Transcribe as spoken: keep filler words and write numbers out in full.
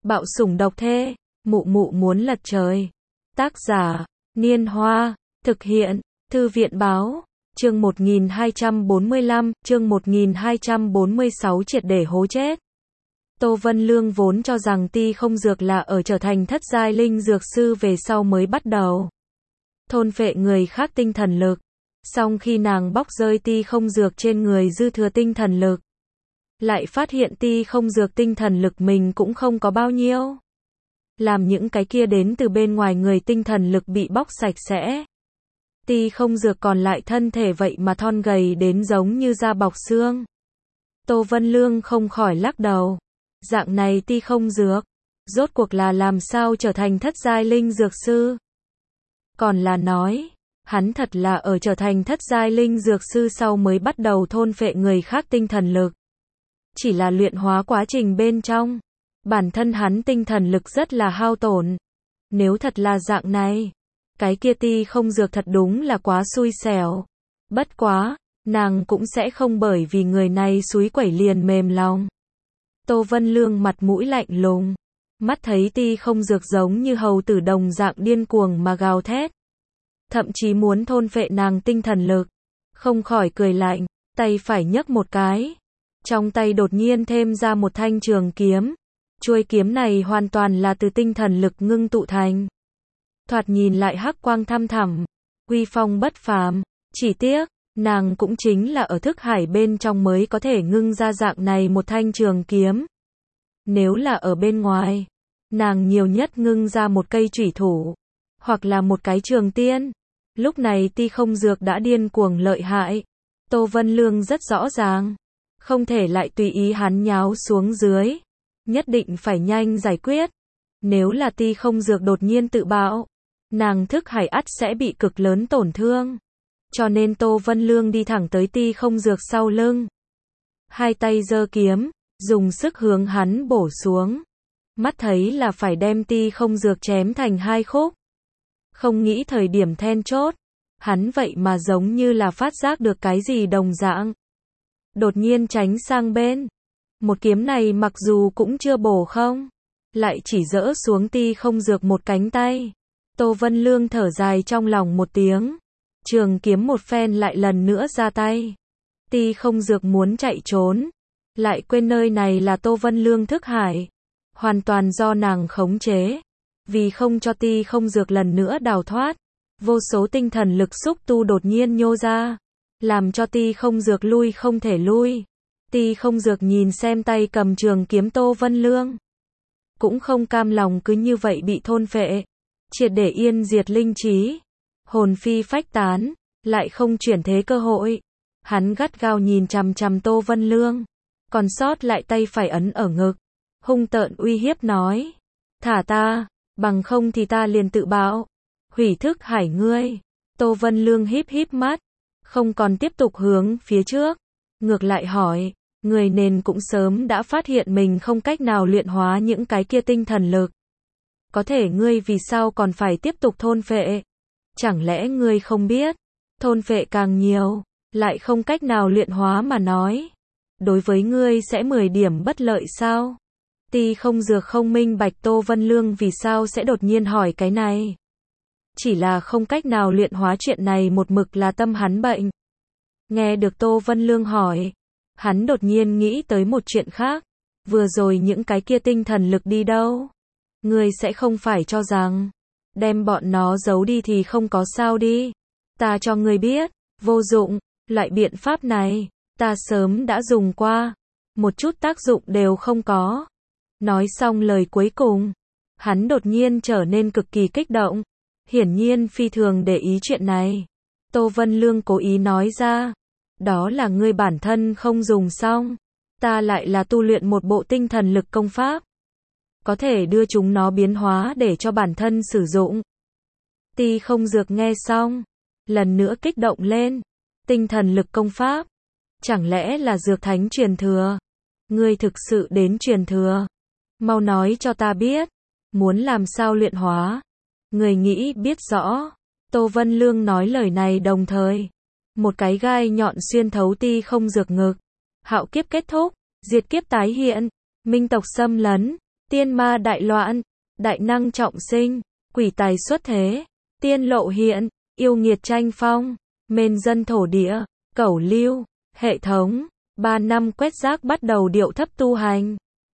Bạo sủng độc thê, mụ mụ muốn lật trời. Tác giả, Niên Hoa, thực hiện, Thư viện báo, chương một nghìn hai trăm bốn mươi lăm, chương một nghìn hai trăm bốn mươi sáu triệt để hố chết. Tô Vân Lương vốn cho rằng Ti Không Dược là ở trở thành thất giai linh dược sư về sau mới bắt đầu thôn phệ người khác tinh thần lực. Song khi nàng bóc rơi Ti Không Dược trên người dư thừa tinh thần lực, lại phát hiện Ti Không Dược tinh thần lực mình cũng không có bao nhiêu. Làm những cái kia đến từ bên ngoài người tinh thần lực bị bóc sạch sẽ. Ti Không Dược còn lại thân thể vậy mà thon gầy đến giống như da bọc xương. Tô Vân Lương không khỏi lắc đầu. Dạng này Ti Không Dược, rốt cuộc là làm sao trở thành thất giai linh dược sư? Còn là nói, hắn thật là ở trở thành thất giai linh dược sư sau mới bắt đầu thôn phệ người khác tinh thần lực. Chỉ là luyện hóa quá trình bên trong, bản thân hắn tinh thần lực rất là hao tổn. Nếu thật là dạng này, cái kia Ti Không Dược thật đúng là quá xui xẻo. Bất quá, nàng cũng sẽ không bởi vì người này xúi quẩy liền mềm lòng. Tô Vân Lương mặt mũi lạnh lùng, mắt thấy Ti Không Dược giống như hầu tử đồng dạng điên cuồng mà gào thét, thậm chí muốn thôn phệ nàng tinh thần lực, không khỏi cười lạnh, tay phải nhấc một cái, trong tay đột nhiên thêm ra một thanh trường kiếm. Chuôi kiếm này hoàn toàn là từ tinh thần lực ngưng tụ thành. Thoạt nhìn lại hắc quang thăm thẳm, uy phong bất phàm, chỉ tiếc, nàng cũng chính là ở thức hải bên trong mới có thể ngưng ra dạng này một thanh trường kiếm. Nếu là ở bên ngoài, nàng nhiều nhất ngưng ra một cây chủy thủ, hoặc là một cái trường tiên. Lúc này Ti Không Dược đã điên cuồng lợi hại. Tô Vân Lương rất rõ ràng, không thể lại tùy ý hắn nháo xuống dưới, nhất định phải nhanh giải quyết. Nếu là Ti Không Dược đột nhiên tự bạo, nàng thức hải ắt sẽ bị cực lớn tổn thương. Cho nên Tô Vân Lương đi thẳng tới Ti Không Dược sau lưng, hai tay giơ kiếm, dùng sức hướng hắn bổ xuống. Mắt thấy là phải đem Ti Không Dược chém thành hai khúc. Không nghĩ thời điểm then chốt, hắn vậy mà giống như là phát giác được cái gì đồng dạng, đột nhiên tránh sang bên. Một kiếm này mặc dù cũng chưa bổ không, lại chỉ dỡ xuống Ti Không Dược một cánh tay. Tô Vân Lương thở dài trong lòng một tiếng, trường kiếm một phen lại lần nữa ra tay. Ti Không Dược muốn chạy trốn, lại quên nơi này là Tô Vân Lương thức hải, hoàn toàn do nàng khống chế. Vì không cho Ti Không Dược lần nữa đào thoát, vô số tinh thần lực xúc tu đột nhiên nhô ra, làm cho Ti Không Dược lui không thể lui. Ti Không Dược nhìn xem tay cầm trường kiếm Tô Vân Lương, cũng không cam lòng cứ như vậy bị thôn phệ, triệt để yên diệt linh trí, hồn phi phách tán, lại không chuyển thế cơ hội. Hắn gắt gao nhìn chằm chằm Tô Vân Lương, còn sót lại tay phải ấn ở ngực, hung tợn uy hiếp nói: "Thả ta, bằng không thì ta liền tự bạo, hủy thức hải ngươi." Tô Vân Lương híp híp mắt, không còn tiếp tục hướng phía trước, ngược lại hỏi: "Người nên cũng sớm đã phát hiện mình không cách nào luyện hóa những cái kia tinh thần lực. Có thể ngươi vì sao còn phải tiếp tục thôn phệ? Chẳng lẽ ngươi không biết, thôn phệ càng nhiều, lại không cách nào luyện hóa mà nói, đối với ngươi sẽ mười điểm bất lợi sao?" Ti Không Dược không minh bạch Tô Vân Lương vì sao sẽ đột nhiên hỏi cái này. Chỉ là không cách nào luyện hóa chuyện này một mực là tâm hắn bệnh. Nghe được Tô Vân Lương hỏi, hắn đột nhiên nghĩ tới một chuyện khác. Vừa rồi những cái kia tinh thần lực đi đâu? Ngươi sẽ không phải cho rằng đem bọn nó giấu đi thì không có sao đi. Ta cho ngươi biết, vô dụng, loại biện pháp này, ta sớm đã dùng qua, một chút tác dụng đều không có. Nói xong lời cuối cùng, hắn đột nhiên trở nên cực kỳ kích động, hiển nhiên phi thường để ý chuyện này. Tô Vân Lương cố ý nói ra: "Đó là ngươi bản thân không dùng xong, ta lại là tu luyện một bộ tinh thần lực công pháp, có thể đưa chúng nó biến hóa để cho bản thân sử dụng." Ti Không Dược nghe xong, lần nữa kích động lên: "Tinh thần lực công pháp? Chẳng lẽ là Dược Thánh truyền thừa? Ngươi thực sự đến truyền thừa? Mau nói cho ta biết, muốn làm sao luyện hóa? Người nghĩ biết rõ." Tô Vân Lương nói lời này đồng thời, một cái gai nhọn xuyên thấu Ti Không Dược ngực. Hạo kiếp kết thúc, diệt kiếp tái hiện, minh tộc xâm lấn, tiên ma đại loạn, đại năng trọng sinh, quỷ tài xuất thế, tiên lộ hiện, yêu nghiệt tranh phong, mên dân thổ địa, cẩu lưu, hệ thống, ba năm quét rác bắt đầu điệu thấp tu hành.